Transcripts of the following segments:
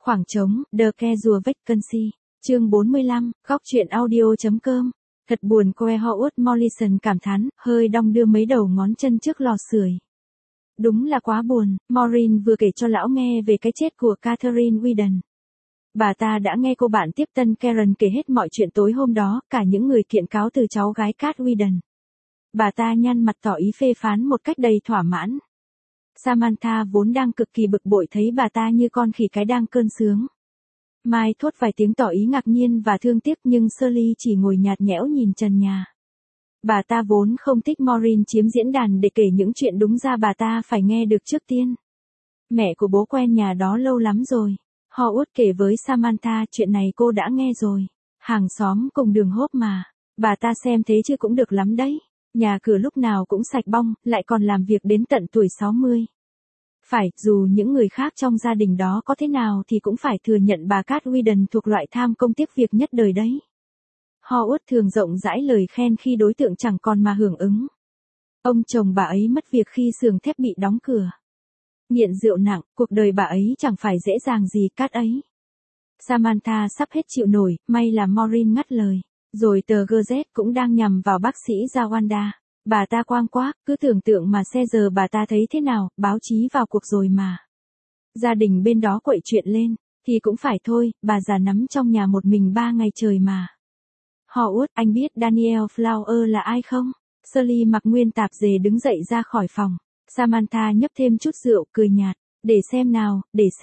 Khoảng trống, The Casual Vacancy. Chương 45, góc truyện audio.com. Thật buồn, Coe Howard Morrison cảm thán, hơi đong đưa mấy đầu ngón chân trước lò sưởi. Đúng là quá buồn, Maureen vừa kể cho lão nghe về cái chết của Catherine Weedon. Bà ta đã nghe cô bạn tiếp tân Karen kể hết mọi chuyện tối hôm đó, cả những người kiện cáo từ cháu gái Cat Weedon. Bà ta nhăn mặt tỏ ý phê phán một cách đầy thỏa mãn. Samantha vốn đang cực kỳ bực bội thấy bà ta như con khỉ cái đang cơn sướng. Mai thốt vài tiếng tỏ ý ngạc nhiên và thương tiếc nhưng Shirley chỉ ngồi nhạt nhẽo nhìn trần nhà. Bà ta vốn không thích Maureen chiếm diễn đàn để kể những chuyện đúng ra bà ta phải nghe được trước tiên. Mẹ của bố quen nhà đó lâu lắm rồi. Howard kể với Samantha chuyện này cô đã nghe rồi. Hàng xóm cùng đường hốp mà. Bà ta xem thế chứ cũng được lắm đấy. Nhà cửa lúc nào cũng sạch bong, lại còn làm việc đến tận tuổi 60. Phải, dù những người khác trong gia đình đó có thế nào thì cũng phải thừa nhận bà Cat Weedon thuộc loại tham công tiếc việc nhất đời đấy. Howard thường rộng rãi lời khen khi đối tượng chẳng còn mà hưởng ứng. Ông chồng bà ấy mất việc khi xưởng thép bị đóng cửa. Nghiện rượu nặng, cuộc đời bà ấy chẳng phải dễ dàng gì Cat ấy. Samantha sắp hết chịu nổi, may là Maureen ngắt lời. Rồi tờ Gazette cũng đang nhằm vào bác sĩ Jawanda. Bà ta quang quác, cứ tưởng tượng mà xe giờ bà ta thấy thế nào, báo chí vào cuộc rồi mà. Gia đình bên đó quậy chuyện lên, thì cũng phải thôi, bà già nắm trong nhà một mình 3 ngày trời mà. Howard, anh biết Daniel Flower là ai không? Shirley mặc nguyên tạp dề đứng dậy ra khỏi phòng. Samantha nhấp thêm chút rượu, cười nhạt. Để xem nào.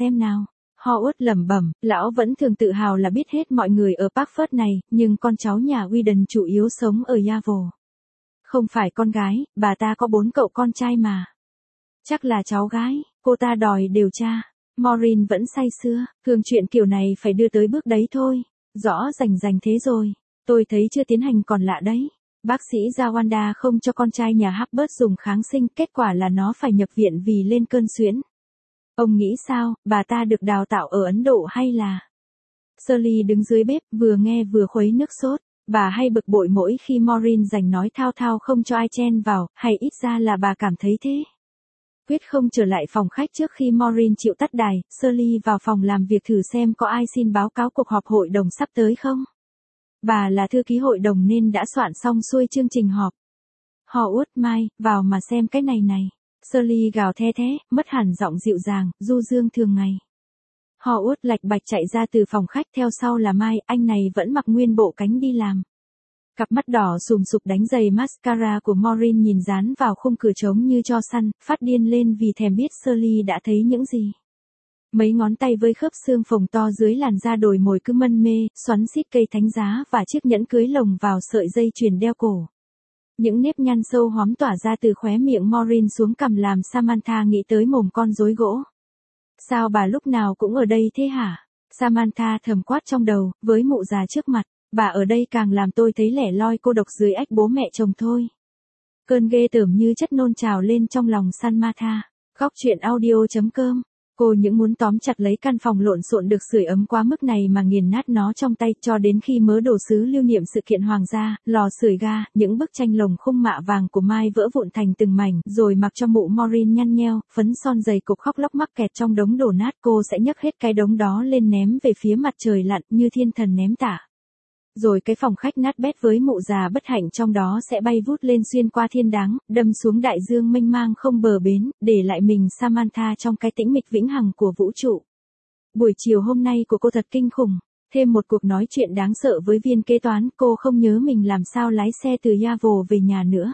Howard lẩm bẩm, lão vẫn thường tự hào là biết hết mọi người ở Parkford này, nhưng con cháu nhà Weedon chủ yếu sống ở Yavo. Không phải con gái, bà ta có 4 cậu con trai mà. Chắc là cháu gái, cô ta đòi điều tra. Maureen vẫn say sưa, thường chuyện kiểu này phải đưa tới bước đấy thôi. Rõ rành thế rồi. Tôi thấy chưa tiến hành còn lạ đấy. Bác sĩ Jawanda không cho con trai nhà Hubbard dùng kháng sinh, kết quả là nó phải nhập viện vì lên cơn suyễn. Ông nghĩ sao, bà ta được đào tạo ở Ấn Độ hay là... Shirley đứng dưới bếp, vừa nghe vừa khuấy nước sốt. Bà hay bực bội mỗi khi Maureen rảnh nói thao thao không cho ai chen vào, hay ít ra là bà cảm thấy thế. Quyết không trở lại phòng khách trước khi Maureen chịu tắt đài, Shirley vào phòng làm việc thử xem có ai xin báo cáo cuộc họp hội đồng sắp tới không. Bà là thư ký hội đồng nên đã soạn xong xuôi chương trình họp. Howard, Mai, vào mà xem cái này. Shirley gào the thế, mất hẳn giọng dịu dàng, du dương thường ngày. Howard lạch bạch chạy ra từ phòng khách, theo sau là Mai, anh này vẫn mặc nguyên bộ cánh đi làm. Cặp mắt đỏ sùm sụp đánh giày mascara của Maureen nhìn dán vào khung cửa trống như tro săn, phát điên lên vì thèm biết Shirley đã thấy những gì. Mấy ngón tay với khớp xương phồng to dưới làn da đồi mồi cứ mân mê, xoắn xít cây thánh giá và chiếc nhẫn cưới lồng vào sợi dây chuyền đeo cổ. Những nếp nhăn sâu hóm tỏa ra từ khóe miệng Maureen xuống cằm làm Samantha nghĩ tới mồm con rối gỗ. Sao bà lúc nào cũng ở đây thế hả? Samantha thầm quát trong đầu, với mụ già trước mặt, bà ở đây càng làm tôi thấy lẻ loi cô độc dưới ách bố mẹ chồng thôi. Cơn ghê tởm như chất nôn trào lên trong lòng Samantha. Góc truyện audio.com. Cô những muốn tóm chặt lấy căn phòng lộn xộn được sưởi ấm quá mức này mà nghiền nát nó trong tay cho đến khi mớ đồ sứ lưu niệm sự kiện hoàng gia, lò sưởi ga, những bức tranh lồng khung mạ vàng của Mai vỡ vụn thành từng mảnh, rồi mặc cho mụ Maureen nhăn nheo, phấn son dày cục khóc lóc mắc kẹt trong đống đổ nát, cô sẽ nhấc hết cái đống đó lên ném về phía mặt trời lặn như thiên thần ném tả. Rồi cái phòng khách nát bét với mụ già bất hạnh trong đó sẽ bay vút lên xuyên qua thiên đáng, đâm xuống đại dương mênh mang không bờ bến, để lại mình Samantha trong cái tĩnh mịch vĩnh hằng của vũ trụ. Buổi chiều hôm nay của cô thật kinh khủng. Thêm một cuộc nói chuyện đáng sợ với viên kế toán, cô không nhớ mình làm sao lái xe từ Yavo về nhà nữa.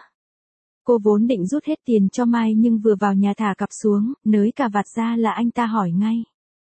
Cô vốn định rút hết tiền cho Mai nhưng vừa vào nhà thả cặp xuống, nới cà vạt ra là anh ta hỏi ngay.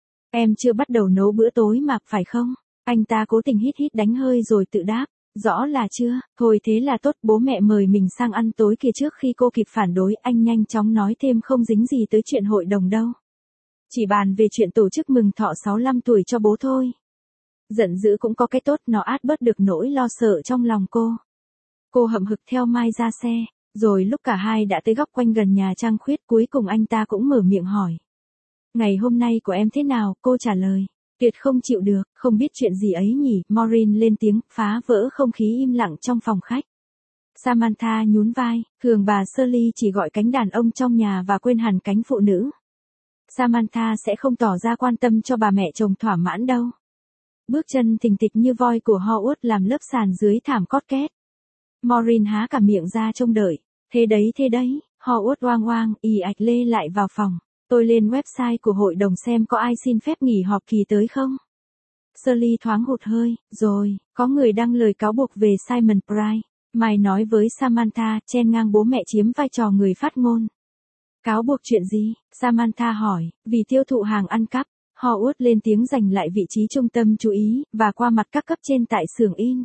Em chưa bắt đầu nấu bữa tối mà, phải không? Anh ta cố tình hít đánh hơi rồi tự đáp, rõ là chưa, thôi thế là tốt, bố mẹ mời mình sang ăn tối kia. Trước khi cô kịp phản đối, anh nhanh chóng nói thêm không dính gì tới chuyện hội đồng đâu. Chỉ bàn về chuyện tổ chức mừng thọ 65 tuổi cho bố thôi. Giận dữ cũng có cái tốt, nó át bớt được nỗi lo sợ trong lòng cô. Cô hậm hực theo Mai ra xe, rồi lúc cả hai đã tới góc quanh gần nhà trăng khuyết cuối cùng anh ta cũng mở miệng hỏi. Ngày hôm nay của em thế nào, cô trả lời. Tuyệt không chịu được, không biết chuyện gì ấy nhỉ, Maureen lên tiếng, phá vỡ không khí im lặng trong phòng khách. Samantha nhún vai, thường bà Shirley chỉ gọi cánh đàn ông trong nhà và quên hẳn cánh phụ nữ. Samantha sẽ không tỏ ra quan tâm cho bà mẹ chồng thỏa mãn đâu. Bước chân thình thịch như voi của Howard làm lớp sàn dưới thảm cót két. Maureen há cả miệng ra trông đợi. Thế đấy, Howard oang oang, ì ạch lê lại vào phòng. Tôi lên website của hội đồng xem có ai xin phép nghỉ họp kỳ tới không. Shirley thoáng hụt hơi, rồi, có người đăng lời cáo buộc về Simon Price. Mày nói với Samantha, chen ngang bố mẹ chiếm vai trò người phát ngôn. Cáo buộc chuyện gì? Samantha hỏi, vì tiêu thụ hàng ăn cắp. Howard lên tiếng giành lại vị trí trung tâm chú ý, và qua mặt các cấp trên tại xưởng in.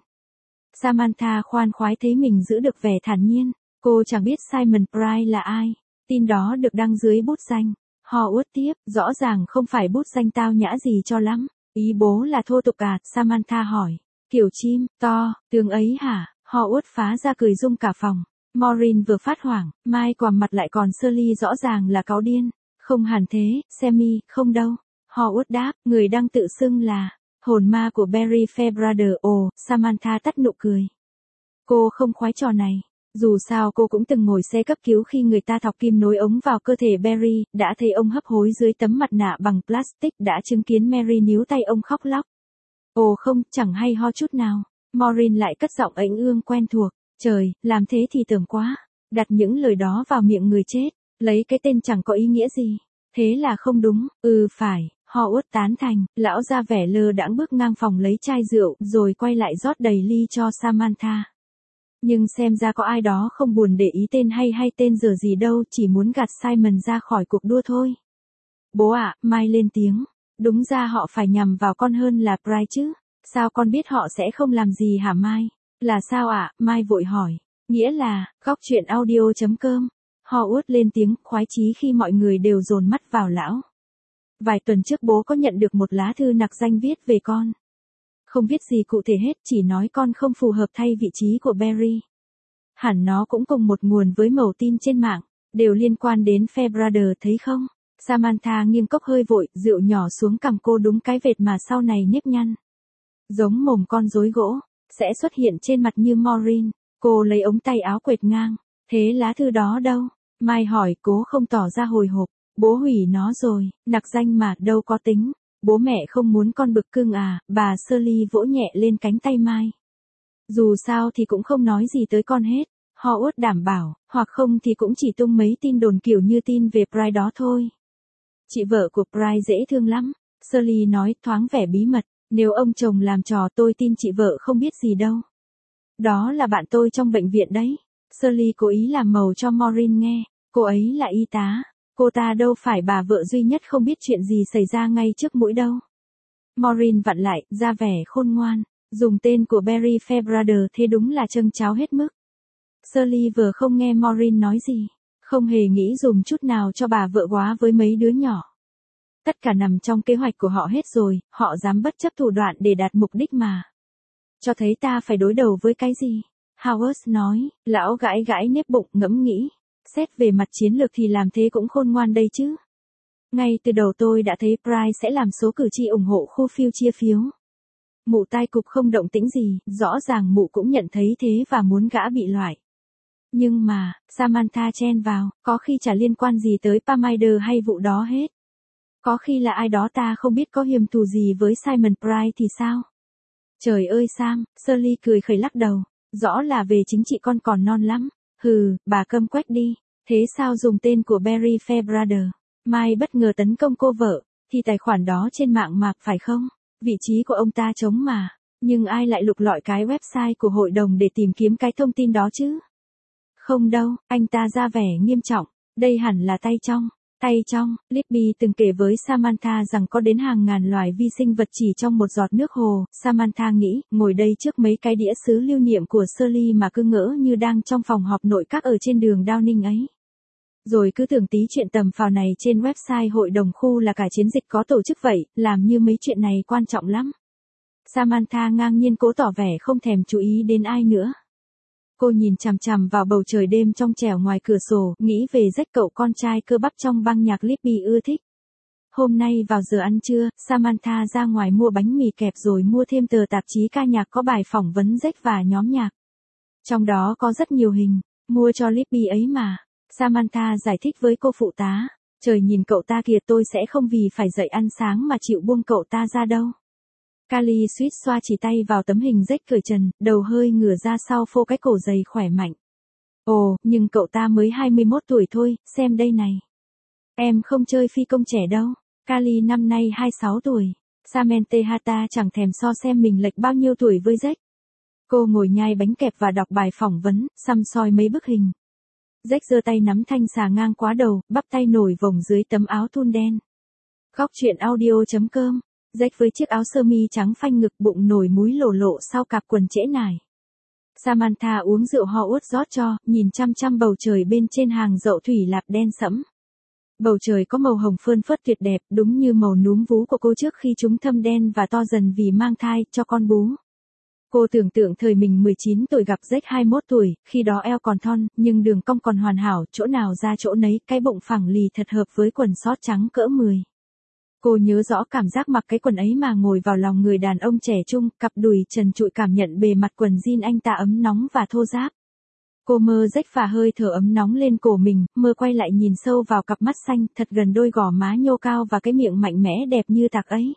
Samantha khoan khoái thấy mình giữ được vẻ thản nhiên. Cô chẳng biết Simon Price là ai. Tin đó được đăng dưới bút danh. Howard tiếp, rõ ràng không phải bút danh tao nhã gì cho lắm. Ý bố là thô tục à? Samantha hỏi. Kiểu chim, to, tướng ấy hả? Howard phá ra cười rung cả phòng. Maureen vừa phát hoảng, Mai quằm mặt lại còn Shirley rõ ràng là cáu điên. Không hẳn thế, Sammy, không đâu. Howard đáp, người đang tự xưng là hồn ma của Barry Fairbrother. Ồ, Samantha tắt nụ cười. Cô không khoái trò này. Dù sao cô cũng từng ngồi xe cấp cứu khi người ta thọc kim nối ống vào cơ thể Barry, đã thấy ông hấp hối dưới tấm mặt nạ bằng plastic, đã chứng kiến Mary níu tay ông khóc lóc. Ồ không, chẳng hay ho chút nào. Maureen lại cất giọng ếch ương quen thuộc. Trời, làm thế thì tưởng quá. Đặt những lời đó vào miệng người chết, lấy cái tên chẳng có ý nghĩa gì. Thế là không đúng. Phải. Howard tán thành. Lão ra vẻ lơ đãng bước ngang phòng lấy chai rượu, rồi quay lại rót đầy ly cho Samantha. Nhưng xem ra có ai đó không buồn để ý tên hay tên giờ gì đâu, chỉ muốn gạt Simon ra khỏi cuộc đua thôi. Bố ạ, Mai lên tiếng. Đúng ra họ phải nhằm vào con hơn là Price chứ. Sao con biết họ sẽ không làm gì hả Mai? Là sao ạ? Mai vội hỏi. Nghĩa là, góc chuyện audio.com. Howard lên tiếng khoái chí khi mọi người đều dồn mắt vào lão. Vài tuần trước bố có nhận được một lá thư nặc danh viết về con. Không viết gì cụ thể hết, chỉ nói con không phù hợp thay vị trí của Barry. Hẳn nó cũng cùng một nguồn với mẩu tin trên mạng, đều liên quan đến Fairbrother thấy không? Samantha nghiêng cốc hơi vội, rượu nhỏ xuống cằm cô đúng cái vệt mà sau này nếp nhăn. Giống mồm con rối gỗ, sẽ xuất hiện trên mặt như Maureen. Cô lấy ống tay áo quệt ngang. Thế lá thư đó đâu? Mai hỏi, cố không tỏ ra hồi hộp. Bố hủy nó rồi, nặc danh mà đâu có tính. Bố mẹ không muốn con bực cưng à? Bà Shirley vỗ nhẹ lên cánh tay Mai. Dù sao thì cũng không nói gì tới con hết. Howard đảm bảo, hoặc không thì cũng chỉ tung mấy tin đồn kiểu như tin về Price đó thôi. Chị vợ của Price dễ thương lắm. Shirley nói thoáng vẻ bí mật. Nếu ông chồng làm trò tôi tin chị vợ không biết gì đâu. Đó là bạn tôi trong bệnh viện đấy. Shirley cố ý làm màu cho Maureen nghe. Cô ấy là y tá. Cô ta đâu phải bà vợ duy nhất không biết chuyện gì xảy ra ngay trước mũi đâu. Maureen vặn lại, ra vẻ khôn ngoan. Dùng tên của Barry Fairbrother thế đúng là châng cháo hết mức. Shirley vừa không nghe Maureen nói gì. Không hề nghĩ dùng chút nào cho bà vợ quá với mấy đứa nhỏ. Tất cả nằm trong kế hoạch của họ hết rồi, họ dám bất chấp thủ đoạn để đạt mục đích mà. Cho thấy ta phải đối đầu với cái gì? Howard nói, lão gãi gãi nếp bụng ngẫm nghĩ. Xét về mặt chiến lược thì làm thế cũng khôn ngoan đây chứ. Ngay từ đầu tôi đã thấy Price sẽ làm số cử tri ủng hộ khu phiêu chia phiếu. Mụ tai cục không động tĩnh gì, rõ ràng mụ cũng nhận thấy thế và muốn gã bị loại. Nhưng mà, Samantha chen vào, có khi chả liên quan gì tới Parminder hay vụ đó hết. Có khi là ai đó ta không biết có hiềm thù gì với Simon Price thì sao? Trời ơi Sam, Shirley cười khẩy lắc đầu. Rõ là về chính trị con còn non lắm. Hừ, bà câm quách đi. Thế sao dùng tên của Barry Fairbrother? Mai bất ngờ tấn công cô vợ. Thì tài khoản đó trên mạng mà, phải không? Vị trí của ông ta trống mà. Nhưng ai lại lục lọi cái website của hội đồng để tìm kiếm cái thông tin đó chứ? Không đâu, anh ta ra vẻ nghiêm trọng. Đây hẳn là tay trong. Tay trong, Libby từng kể với Samantha rằng có đến hàng ngàn loài vi sinh vật chỉ trong một giọt nước hồ. Samantha nghĩ, ngồi đây trước mấy cái đĩa sứ lưu niệm của Shirley mà cứ ngỡ như đang trong phòng họp nội các ở trên đường Downing ấy. Rồi cứ tưởng tí chuyện tầm phào này trên website hội đồng khu là cả chiến dịch có tổ chức vậy, làm như mấy chuyện này quan trọng lắm. Samantha ngang nhiên cố tỏ vẻ không thèm chú ý đến ai nữa. Cô nhìn chằm chằm vào bầu trời đêm trong trẻo ngoài cửa sổ, nghĩ về rách cậu con trai cơ bắp trong băng nhạc Libby ưa thích. Hôm nay vào giờ ăn trưa, Samantha ra ngoài mua bánh mì kẹp rồi mua thêm tờ tạp chí ca nhạc có bài phỏng vấn Jack và nhóm nhạc. Trong đó có rất nhiều hình, mua cho Libby ấy mà. Samantha giải thích với cô phụ tá. Trời nhìn cậu ta kìa, tôi sẽ không vì phải dậy ăn sáng mà chịu buông cậu ta ra đâu. Kali suýt xoa chỉ tay vào tấm hình rách cởi trần, đầu hơi ngửa ra sau phô cái cổ dày khỏe mạnh. Ồ, nhưng cậu ta mới 21 tuổi thôi, xem đây này. Em không chơi phi công trẻ đâu. Kali năm nay 26 tuổi. Samantha Hata chẳng thèm so xem mình lệch bao nhiêu tuổi với Jack. Cô ngồi nhai bánh kẹp và đọc bài phỏng vấn, săm soi mấy bức hình. Jack giơ tay nắm thanh xà ngang quá đầu, bắp tay nổi vòng dưới tấm áo thun đen. Góc truyện audio.com. Jack với chiếc áo sơ mi trắng phanh ngực, bụng nổi múi lổ lộ sau cạp quần trễ nải. Samantha uống rượu ho uất rót cho, nhìn chăm chăm bầu trời bên trên hàng dậu thủy lạp đen sẫm. Bầu trời có màu hồng phơn phớt tuyệt đẹp, đúng như màu núm vú của cô trước khi chúng thâm đen và to dần vì mang thai cho con bú. Cô tưởng tượng thời mình 19 tuổi gặp Jack 21 tuổi, khi đó eo còn thon, nhưng đường cong còn hoàn hảo, chỗ nào ra chỗ nấy, cái bụng phẳng lì thật hợp với quần sót trắng cỡ 10. Cô nhớ rõ cảm giác mặc cái quần ấy mà ngồi vào lòng người đàn ông trẻ trung, cặp đùi trần trụi cảm nhận bề mặt quần jean anh ta ấm nóng và thô ráp. Cô mơ Jack và hơi thở ấm nóng lên cổ mình, mơ quay lại nhìn sâu vào cặp mắt xanh thật gần đôi gò má nhô cao và cái miệng mạnh mẽ đẹp như tạc ấy.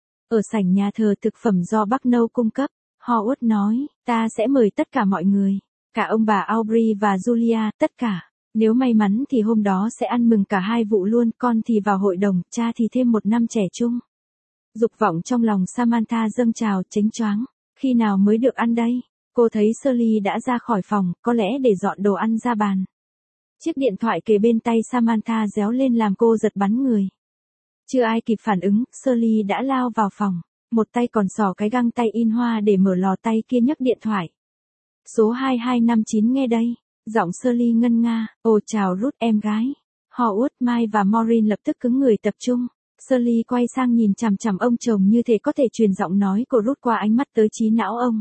Ở sảnh nhà thờ thực phẩm do Bucknell cung cấp, Howard nói, ta sẽ mời tất cả mọi người, cả ông bà Aubrey và Julia, tất cả. Nếu may mắn thì hôm đó sẽ ăn mừng cả hai vụ luôn, con thì vào hội đồng, cha thì thêm một năm trẻ trung. Dục vọng trong lòng Samantha dâng trào, chánh choáng. Khi nào mới được ăn đây? Cô thấy Shirley đã ra khỏi phòng, có lẽ để dọn đồ ăn ra bàn. Chiếc điện thoại kề bên tay Samantha réo lên làm cô giật bắn người. Chưa ai kịp phản ứng, Shirley đã lao vào phòng. Một tay còn xỏ cái găng tay in hoa để mở lò, tay kia nhấc điện thoại. Số 2259 nghe đây. Giọng Shirley ngân nga, ồ chào Ruth em gái. Howard, Mai và Maureen lập tức cứng người tập trung. Shirley quay sang nhìn chằm chằm ông chồng như thể có thể truyền giọng nói của Ruth qua ánh mắt tới trí não ông.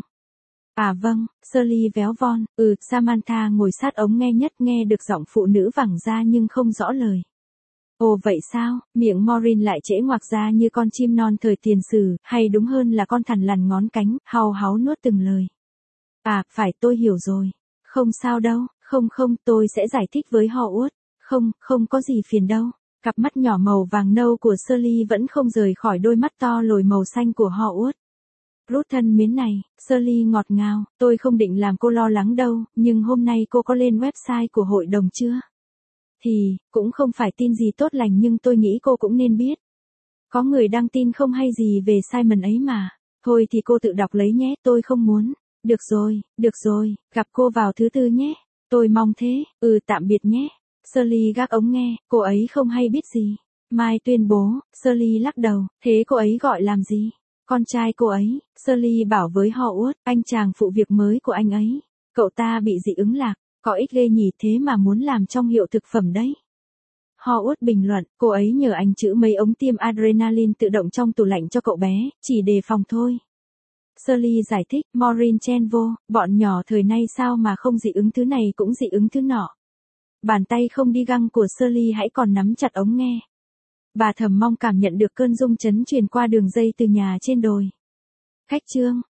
À vâng, Shirley véo von, Samantha ngồi sát ống nghe nhất, nghe được giọng phụ nữ vẳng ra nhưng không rõ lời. Ồ vậy sao, miệng Maureen lại trễ ngoạc ra như con chim non thời tiền sử, hay đúng hơn là con thằn lằn ngón cánh, hau háu nuốt từng lời. À, phải tôi hiểu rồi. Không sao đâu, không, tôi sẽ giải thích với Howard. Không có gì phiền đâu. Cặp mắt nhỏ màu vàng nâu của Shirley vẫn không rời khỏi đôi mắt to lồi màu xanh của Howard. Ruth thân mến này, Shirley ngọt ngào, tôi không định làm cô lo lắng đâu, nhưng hôm nay cô có lên website của hội đồng chưa? Thì, cũng không phải tin gì tốt lành nhưng tôi nghĩ cô cũng nên biết. Có người đăng tin không hay gì về Simon ấy mà. Thôi thì cô tự đọc lấy nhé, tôi không muốn. Được rồi, gặp cô vào thứ tư nhé. Tôi mong thế, tạm biệt nhé. Shirley gác ống nghe, cô ấy không hay biết gì. Mai tuyên bố, Shirley lắc đầu, thế cô ấy gọi làm gì? Con trai cô ấy, Shirley bảo với Howard, anh chàng phụ việc mới của anh ấy. Cậu ta bị dị ứng lạc, có ít ghê nhỉ, thế mà muốn làm trong hiệu thực phẩm đấy. Howard bình luận, cô ấy nhờ anh chữ mấy ống tiêm adrenaline tự động trong tủ lạnh cho cậu bé, chỉ đề phòng thôi. Shirley giải thích, Maureen chen vô, bọn nhỏ thời nay sao mà không dị ứng thứ này cũng dị ứng thứ nọ. Bàn tay không đi găng của Shirley hãy còn nắm chặt ống nghe. Bà thầm mong cảm nhận được cơn rung chấn truyền qua đường dây từ nhà trên đồi. Khách trương,